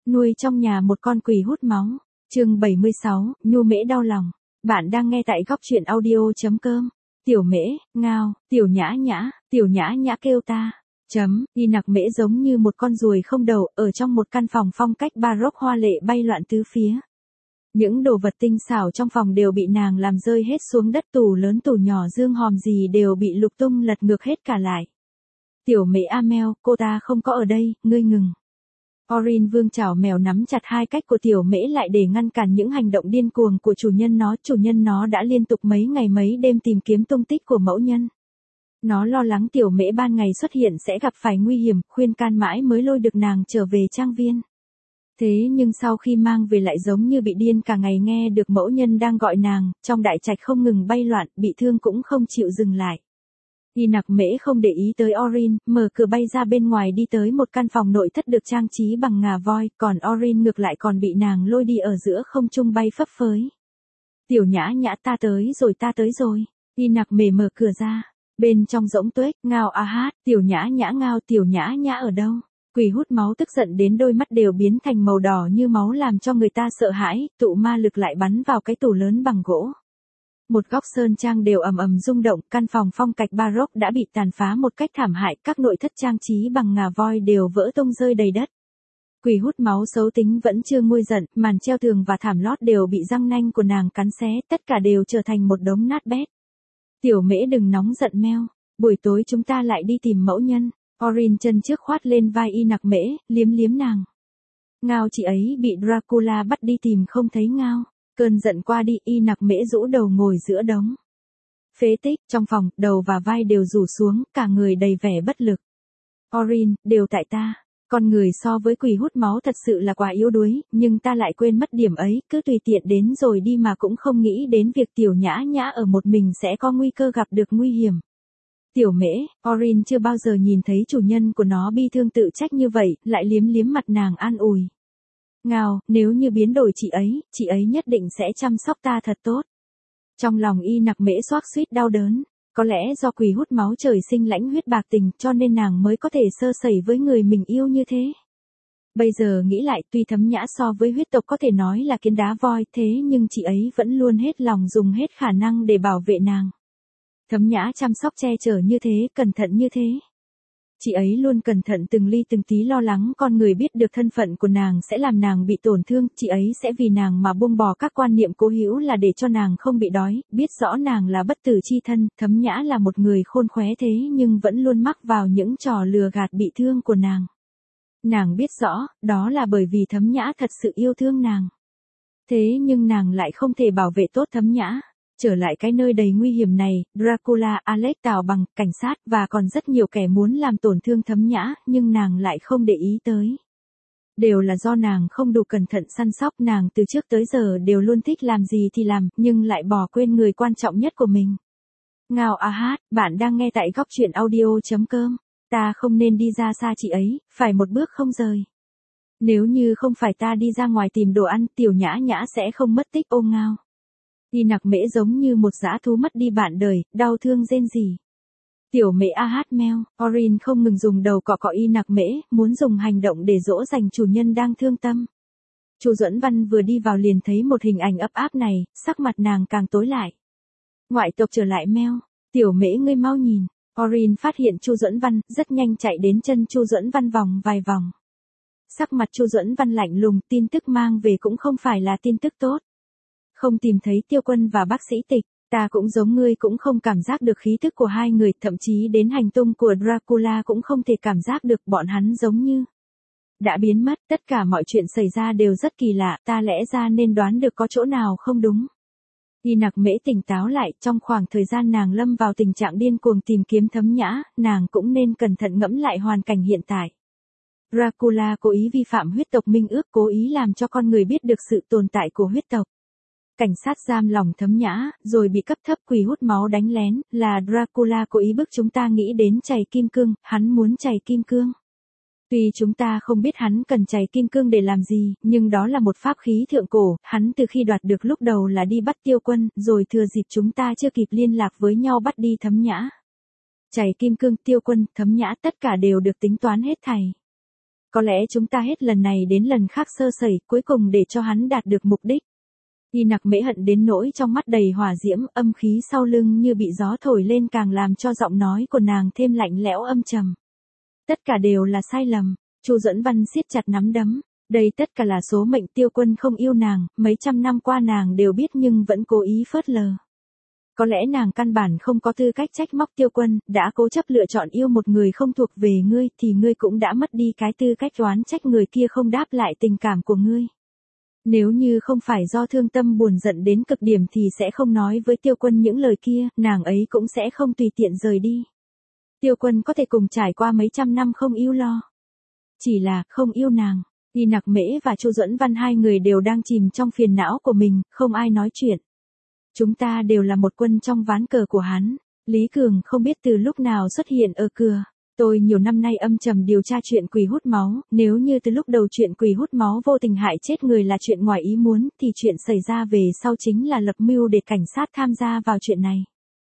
nuôi trong nhà một con quỷ hút máu. Chương 76, Nhu Mễ đau lòng. Bạn đang nghe tại góc truyện audio.com. Tiểu Mễ, ngao, tiểu nhã nhã kêu ta. Y nặc mễ giống như một con ruồi không đầu, ở trong một căn phòng phong cách baroque hoa lệ bay loạn tứ phía. Những đồ vật tinh xảo trong phòng đều bị nàng làm rơi hết xuống đất, tủ lớn tủ nhỏ dương hòm gì đều bị lục tung lật ngược hết cả lại. Tiểu Mễ Amel, cô ta không có ở đây, ngươi ngừng. Orin vương chảo mèo nắm chặt hai cách của Tiểu Mễ lại để ngăn cản những hành động điên cuồng của chủ nhân nó đã liên tục mấy ngày mấy đêm tìm kiếm tung tích của mẫu nhân. Nó lo lắng Tiểu Mễ ban ngày xuất hiện sẽ gặp phải nguy hiểm, khuyên can mãi mới lôi được nàng trở về trang viên. Thế nhưng sau khi mang về lại giống như bị điên, cả ngày nghe được mẫu nhân đang gọi nàng, trong đại trạch không ngừng bay loạn, bị thương cũng không chịu dừng lại. Y nặc mễ không để ý tới Orin, mở cửa bay ra bên ngoài đi tới một căn phòng nội thất được trang trí bằng ngà voi, còn Orin ngược lại còn bị nàng lôi đi ở giữa không trung bay phấp phới. Tiểu nhã nhã, ta tới rồi. Y nặc mễ mở cửa ra. Bên trong rỗng tuếch, ngao a hát, tiểu nhã nhã ngao, tiểu nhã nhã ở đâu? Quỷ hút máu tức giận đến đôi mắt đều biến thành màu đỏ như máu làm cho người ta sợ hãi, tụ ma lực lại bắn vào cái tủ lớn bằng gỗ. Một góc sơn trang đều ầm ầm rung động, căn phòng phong cách baroque đã bị tàn phá một cách thảm hại, các nội thất trang trí bằng ngà voi đều vỡ tung rơi đầy đất. Quỷ hút máu xấu tính vẫn chưa nguôi giận, màn treo tường và thảm lót đều bị răng nanh của nàng cắn xé, tất cả đều trở thành một đống nát bét. Tiểu Mễ đừng nóng giận meo, buổi tối chúng ta lại đi tìm mẫu nhân. Orin chân trước khoát lên vai Y nặc mễ, liếm nàng. Ngao, chị ấy bị Dracula bắt đi tìm không thấy ngao. Cơn giận qua đi, Y nặc mễ rũ đầu ngồi giữa đống phế tích, trong phòng, đầu và vai đều rủ xuống, cả người đầy vẻ bất lực. Orin, đều tại ta. Con người so với quỷ hút máu thật sự là quá yếu đuối, nhưng ta lại quên mất điểm ấy, cứ tùy tiện đến rồi đi mà cũng không nghĩ đến việc tiểu nhã nhã ở một mình sẽ có nguy cơ gặp được nguy hiểm. Tiểu Mễ, Orin chưa bao giờ nhìn thấy chủ nhân của nó bi thương tự trách như vậy, lại liếm mặt nàng an ủi. Ngao, nếu như biến đổi chị ấy nhất định sẽ chăm sóc ta thật tốt. Trong lòng Y nặc mễ xoác xuýt đau đớn, có lẽ do quỷ hút máu trời sinh lãnh huyết bạc tình cho nên nàng mới có thể sơ sẩy với người mình yêu như thế. Bây giờ nghĩ lại, tuy Thấm Nhã so với huyết tộc có thể nói là kiến đá voi, thế nhưng chị ấy vẫn luôn hết lòng dùng hết khả năng để bảo vệ nàng. Thấm Nhã chăm sóc che chở như thế, cẩn thận như thế. Chị ấy luôn cẩn thận từng ly từng tí, lo lắng con người biết được thân phận của nàng sẽ làm nàng bị tổn thương, chị ấy sẽ vì nàng mà buông bỏ các quan niệm cố hữu là để cho nàng không bị đói, biết rõ nàng là bất tử chi thân, Thấm Nhã là một người khôn khéo thế nhưng vẫn luôn mắc vào những trò lừa gạt bị thương của nàng. Nàng biết rõ, đó là bởi vì Thấm Nhã thật sự yêu thương nàng. Thế nhưng nàng lại không thể bảo vệ tốt Thấm Nhã. Trở lại cái nơi đầy nguy hiểm này, Dracula, Alex Tào Bằng, cảnh sát và còn rất nhiều kẻ muốn làm tổn thương Thấm Nhã, nhưng nàng lại không để ý tới. Đều là do nàng không đủ cẩn thận săn sóc, nàng từ trước tới giờ đều luôn thích làm gì thì làm, nhưng lại bỏ quên người quan trọng nhất của mình. Ngao a hát, bạn đang nghe tại góc truyện audio.com. Ta không nên đi ra xa chị ấy, phải một bước không rời. Nếu như không phải ta đi ra ngoài tìm đồ ăn, tiểu nhã nhã sẽ không mất tích. Ô ngao. Y nặc mễ giống như một dã thú mất đi bạn đời, đau thương rên rỉ. Tiểu Mễ a hát meo, Orin không ngừng dùng đầu cọ cọ Y nặc mễ, muốn dùng hành động để dỗ dành chủ nhân đang thương tâm. Chu Duẫn Văn vừa đi vào liền thấy một hình ảnh ấp áp này, sắc mặt nàng càng tối lại. Ngoại tộc trở lại meo, Tiểu Mễ ngươi mau nhìn. Orin phát hiện Chu Duẫn Văn, rất nhanh chạy đến chân Chu Duẫn Văn vòng vài vòng. Sắc mặt Chu Duẫn Văn lạnh lùng, tin tức mang về cũng không phải là tin tức tốt. Không tìm thấy Tiêu Quân và bác sĩ Tịch, ta cũng giống ngươi cũng không cảm giác được khí thức của hai người, thậm chí đến hành tung của Dracula cũng không thể cảm giác được, bọn hắn giống như đã biến mất, tất cả mọi chuyện xảy ra đều rất kỳ lạ, ta lẽ ra nên đoán được có chỗ nào không đúng. Y nặc mễ tỉnh táo lại, trong khoảng thời gian nàng lâm vào tình trạng điên cuồng tìm kiếm Thấm Nhã, nàng cũng nên cẩn thận ngẫm lại hoàn cảnh hiện tại. Dracula cố ý vi phạm huyết tộc minh ước, cố ý làm cho con người biết được sự tồn tại của huyết tộc. Cảnh sát giam lòng Thấm Nhã, rồi bị cấp thấp quỷ hút máu đánh lén, là Dracula cố ý bức chúng ta nghĩ đến chày kim cương, hắn muốn chày kim cương. Tuy chúng ta không biết hắn cần chày kim cương để làm gì, nhưng đó là một pháp khí thượng cổ, hắn từ khi đoạt được lúc đầu là đi bắt Tiêu Quân, rồi thừa dịp chúng ta chưa kịp liên lạc với nhau bắt đi Thấm Nhã. Chày kim cương, Tiêu Quân, Thấm Nhã tất cả đều được tính toán hết thảy. Có lẽ chúng ta hết lần này đến lần khác sơ sẩy, cuối cùng để cho hắn đạt được mục đích. Y Nặc Mễ hận đến nỗi trong mắt đầy hỏa diễm, âm khí sau lưng như bị gió thổi lên càng làm cho giọng nói của nàng thêm lạnh lẽo âm trầm. Tất cả đều là sai lầm. Chu Duẫn Văn siết chặt nắm đấm. Đây tất cả là số mệnh. Tiêu Quân không yêu nàng, mấy trăm năm qua nàng đều biết nhưng vẫn cố ý phớt lờ. Có lẽ nàng căn bản không có tư cách trách móc Tiêu Quân, đã cố chấp lựa chọn yêu một người không thuộc về ngươi thì ngươi cũng đã mất đi cái tư cách oán trách người kia không đáp lại tình cảm của ngươi. Nếu như không phải do thương tâm buồn giận đến cực điểm thì sẽ không nói với Tiêu Quân những lời kia, nàng ấy cũng sẽ không tùy tiện rời đi. Tiêu Quân có thể cùng trải qua mấy trăm năm không yêu lo. Chỉ là không yêu nàng. Y Nặc Mễ và Chu Duẫn Văn hai người đều đang chìm trong phiền não của mình, không ai nói chuyện. Chúng ta đều là một quân trong ván cờ của hắn. Lý Cường không biết từ lúc nào xuất hiện ở cửa. Tôi nhiều năm nay âm trầm điều tra chuyện quỷ hút máu, nếu như từ lúc đầu chuyện quỷ hút máu vô tình hại chết người là chuyện ngoài ý muốn, thì chuyện xảy ra về sau chính là lập mưu để cảnh sát tham gia vào chuyện này.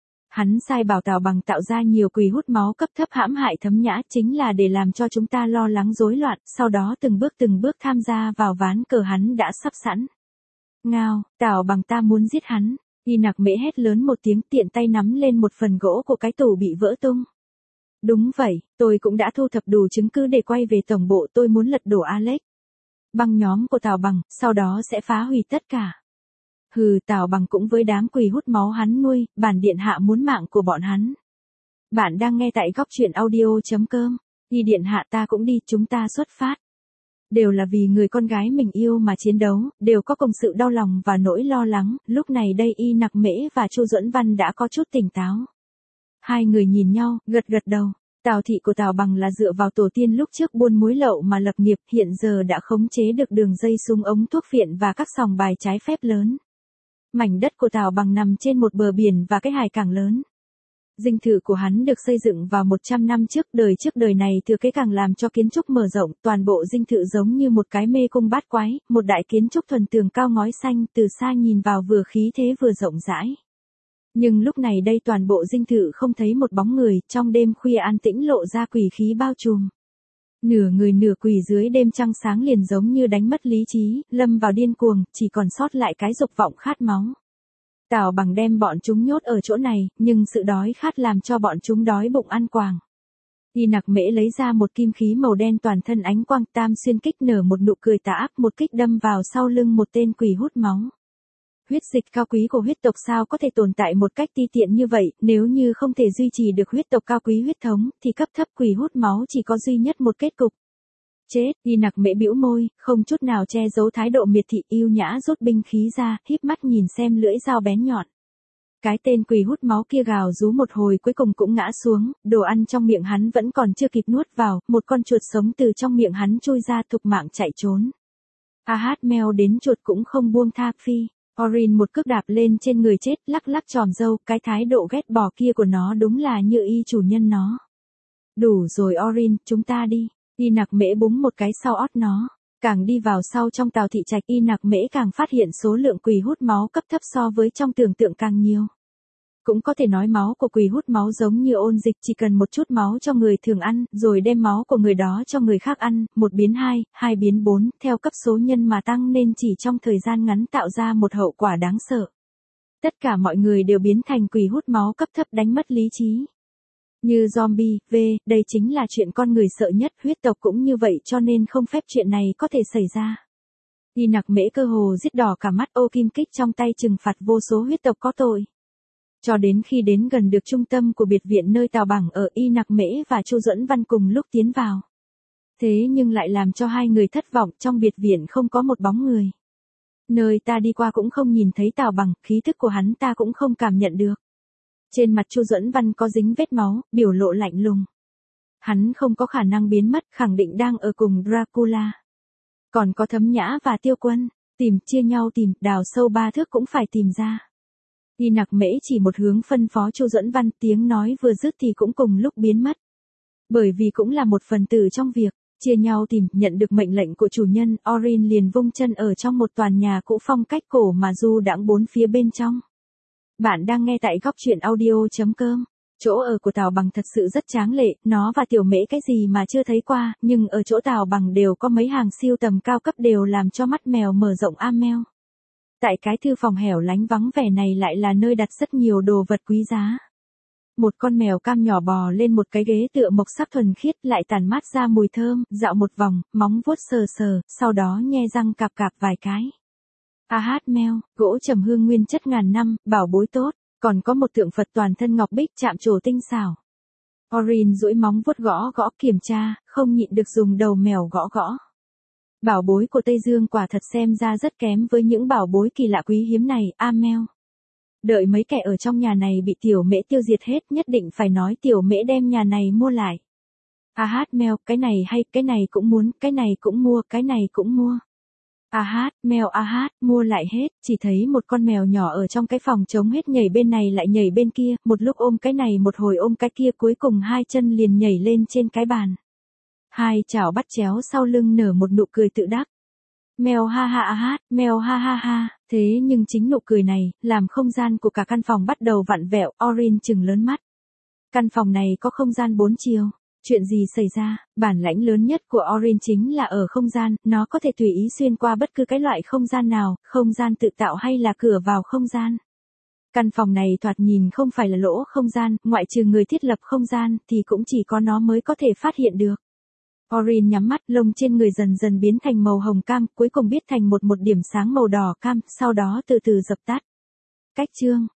Hắn sai bảo Tào Bằng tạo ra nhiều quỷ hút máu cấp thấp hãm hại Thấm Nhã chính là để làm cho chúng ta lo lắng rối loạn, sau đó từng bước tham gia vào ván cờ hắn đã sắp sẵn. Ngao, Tào Bằng ta muốn giết hắn. Y Nặc Mễ hét lớn một tiếng, tiện tay nắm lên một phần gỗ của cái tủ bị vỡ tung. Đúng vậy, tôi cũng đã thu thập đủ chứng cứ để quay về tổng bộ, tôi muốn lật đổ Alex. Băng nhóm của Tào Bằng, sau đó sẽ phá hủy tất cả. Hừ, Tào Bằng cũng với đám quỷ hút máu hắn nuôi, bản điện hạ muốn mạng của bọn hắn. Bạn đang nghe tại góc truyện audio.com. Y điện hạ ta cũng đi, chúng ta xuất phát. Đều là vì người con gái mình yêu mà chiến đấu, đều có cùng sự đau lòng và nỗi lo lắng, lúc này đây Y Nặc Mễ và Chu Duẫn Văn đã có chút tỉnh táo. Hai người nhìn nhau, gật đầu. Tào thị của Tào Bằng là dựa vào tổ tiên lúc trước buôn muối lậu mà lập nghiệp, hiện giờ đã khống chế được đường dây súng ống thuốc phiện và các sòng bài trái phép lớn. Mảnh đất của Tào Bằng nằm trên một bờ biển và cái hải cảng lớn. Dinh thự của hắn được xây dựng vào 100 năm trước đời này thừa kế càng làm cho kiến trúc mở rộng, toàn bộ dinh thự giống như một cái mê cung bát quái, một đại kiến trúc thuần tường cao ngói xanh, từ xa nhìn vào vừa khí thế vừa rộng rãi. Nhưng lúc này đây toàn bộ dinh thự không thấy một bóng người, trong đêm khuya an tĩnh lộ ra quỷ khí bao trùm. Nửa người nửa quỷ dưới đêm trăng sáng liền giống như đánh mất lý trí, lâm vào điên cuồng, chỉ còn sót lại cái dục vọng khát máu. Tào Bằng đem bọn chúng nhốt ở chỗ này, nhưng sự đói khát làm cho bọn chúng đói bụng ăn quàng. Y Nặc Mễ lấy ra một kim khí màu đen toàn thân ánh quang, tam xuyên kích nở một nụ cười tà ác, một kích đâm vào sau lưng một tên quỷ hút máu. Huyết dịch cao quý của huyết tộc sao có thể tồn tại một cách ti tiện như vậy, nếu như không thể duy trì được huyết tộc cao quý huyết thống, thì cấp thấp quỷ hút máu chỉ có duy nhất một kết cục. Chết. Y Nặc Mễ bĩu môi, không chút nào che giấu thái độ miệt thị, yêu nhã rút binh khí ra, híp mắt nhìn xem lưỡi dao bén nhọn. Cái tên quỷ hút máu kia gào rú một hồi cuối cùng cũng ngã xuống, đồ ăn trong miệng hắn vẫn còn chưa kịp nuốt vào, một con chuột sống từ trong miệng hắn chui ra thục mạng chạy trốn. Meo đến chuột cũng không buông tha phi. Orin một cước đạp lên trên người chết, lắc lắc tròm râu, cái thái độ ghét bỏ kia của nó đúng là như y chủ nhân nó. Đủ rồi Orin, chúng ta đi. Y Nặc Mễ búng một cái sau ót nó. Càng đi vào sau trong Tào thị trạch, Y Nặc Mễ càng phát hiện số lượng quỷ hút máu cấp thấp so với trong tưởng tượng càng nhiều. Cũng có thể nói máu của quỷ hút máu giống như ôn dịch, chỉ cần một chút máu cho người thường ăn, rồi đem máu của người đó cho người khác ăn, 1 biến 2, 2 biến 4, theo cấp số nhân mà tăng nên chỉ trong thời gian ngắn tạo ra một hậu quả đáng sợ. Tất cả mọi người đều biến thành quỷ hút máu cấp thấp đánh mất lý trí. Như zombie, đây chính là chuyện con người sợ nhất, huyết tộc cũng như vậy cho nên không phép chuyện này có thể xảy ra. Y Nặc Mễ cơ hồ giết đỏ cả mắt, ô kim kích trong tay trừng phạt vô số huyết tộc có tội. Cho đến khi đến gần được trung tâm của biệt viện nơi Tào Bằng ở, Y Nặc Mễ và Chu Duẫn Văn cùng lúc tiến vào. Thế nhưng lại làm cho hai người thất vọng, trong biệt viện không có một bóng người. Nơi ta đi qua cũng không nhìn thấy Tào Bằng, khí thức của hắn ta cũng không cảm nhận được. Trên mặt Chu Duẫn Văn có dính vết máu, biểu lộ lạnh lùng. Hắn không có khả năng biến mất, khẳng định đang ở cùng Dracula. Còn có Thấm Nhã và Tiêu Quân, chia nhau tìm, đào sâu 3 thước cũng phải tìm ra. Y Nặc Mễ chỉ một hướng phân phó Chu Duẫn Văn, tiếng nói vừa dứt thì cũng cùng lúc biến mất. Bởi vì cũng là một phần tử trong việc chia nhau tìm, nhận được mệnh lệnh của chủ nhân, Orin liền vung chân ở trong một tòa nhà cũ phong cách cổ mà du đãng bốn phía bên trong. Bạn đang nghe tại góc truyện audio.com. Chỗ ở của Tào Bằng thật sự rất tráng lệ, nó và Tiểu Mễ cái gì mà chưa thấy qua, nhưng ở chỗ Tào Bằng đều có mấy hàng siêu tầm cao cấp đều làm cho mắt mèo mở rộng meo. Tại cái thư phòng hẻo lánh vắng vẻ này lại là nơi đặt rất nhiều đồ vật quý giá. Một con mèo cam nhỏ bò lên một cái ghế tựa mộc sắc thuần khiết lại tản mát ra mùi thơm, dạo một vòng, móng vuốt sờ sờ, sau đó nhe răng cạp cạp vài cái. Meo, gỗ trầm hương nguyên chất ngàn năm, bảo bối tốt, còn có một tượng Phật toàn thân ngọc bích chạm trổ tinh xảo. Orin duỗi móng vuốt gõ gõ kiểm tra, không nhịn được dùng đầu mèo gõ gõ. Bảo bối của Tây Dương quả thật xem ra rất kém với những bảo bối kỳ lạ quý hiếm này, meo. Đợi mấy kẻ ở trong nhà này bị Tiểu Mễ tiêu diệt hết nhất định phải nói Tiểu Mễ đem nhà này mua lại. Meo, cái này hay, cái này cũng muốn, cái này cũng mua, cái này cũng mua. Meo mua lại hết, chỉ thấy một con mèo nhỏ ở trong cái phòng trống hết nhảy bên này lại nhảy bên kia, một lúc ôm cái này một hồi ôm cái kia cuối cùng hai chân liền nhảy lên trên cái bàn. Hai chảo bắt chéo sau lưng nở một nụ cười tự đắc. Mèo mèo ha, thế nhưng chính nụ cười này, làm không gian của cả căn phòng bắt đầu vặn vẹo, Orin trừng lớn mắt. Căn phòng này có không gian 4 chiều. Chuyện gì xảy ra, bản lãnh lớn nhất của Orin chính là ở không gian, nó có thể tùy ý xuyên qua bất cứ cái loại không gian nào, không gian tự tạo hay là cửa vào không gian. Căn phòng này thoạt nhìn không phải là lỗ không gian, ngoại trừ người thiết lập không gian thì cũng chỉ có nó mới có thể phát hiện được. Orin nhắm mắt, lông trên người dần dần biến thành màu hồng cam, cuối cùng biến thành một điểm sáng màu đỏ cam, sau đó từ từ dập tắt. Cách chương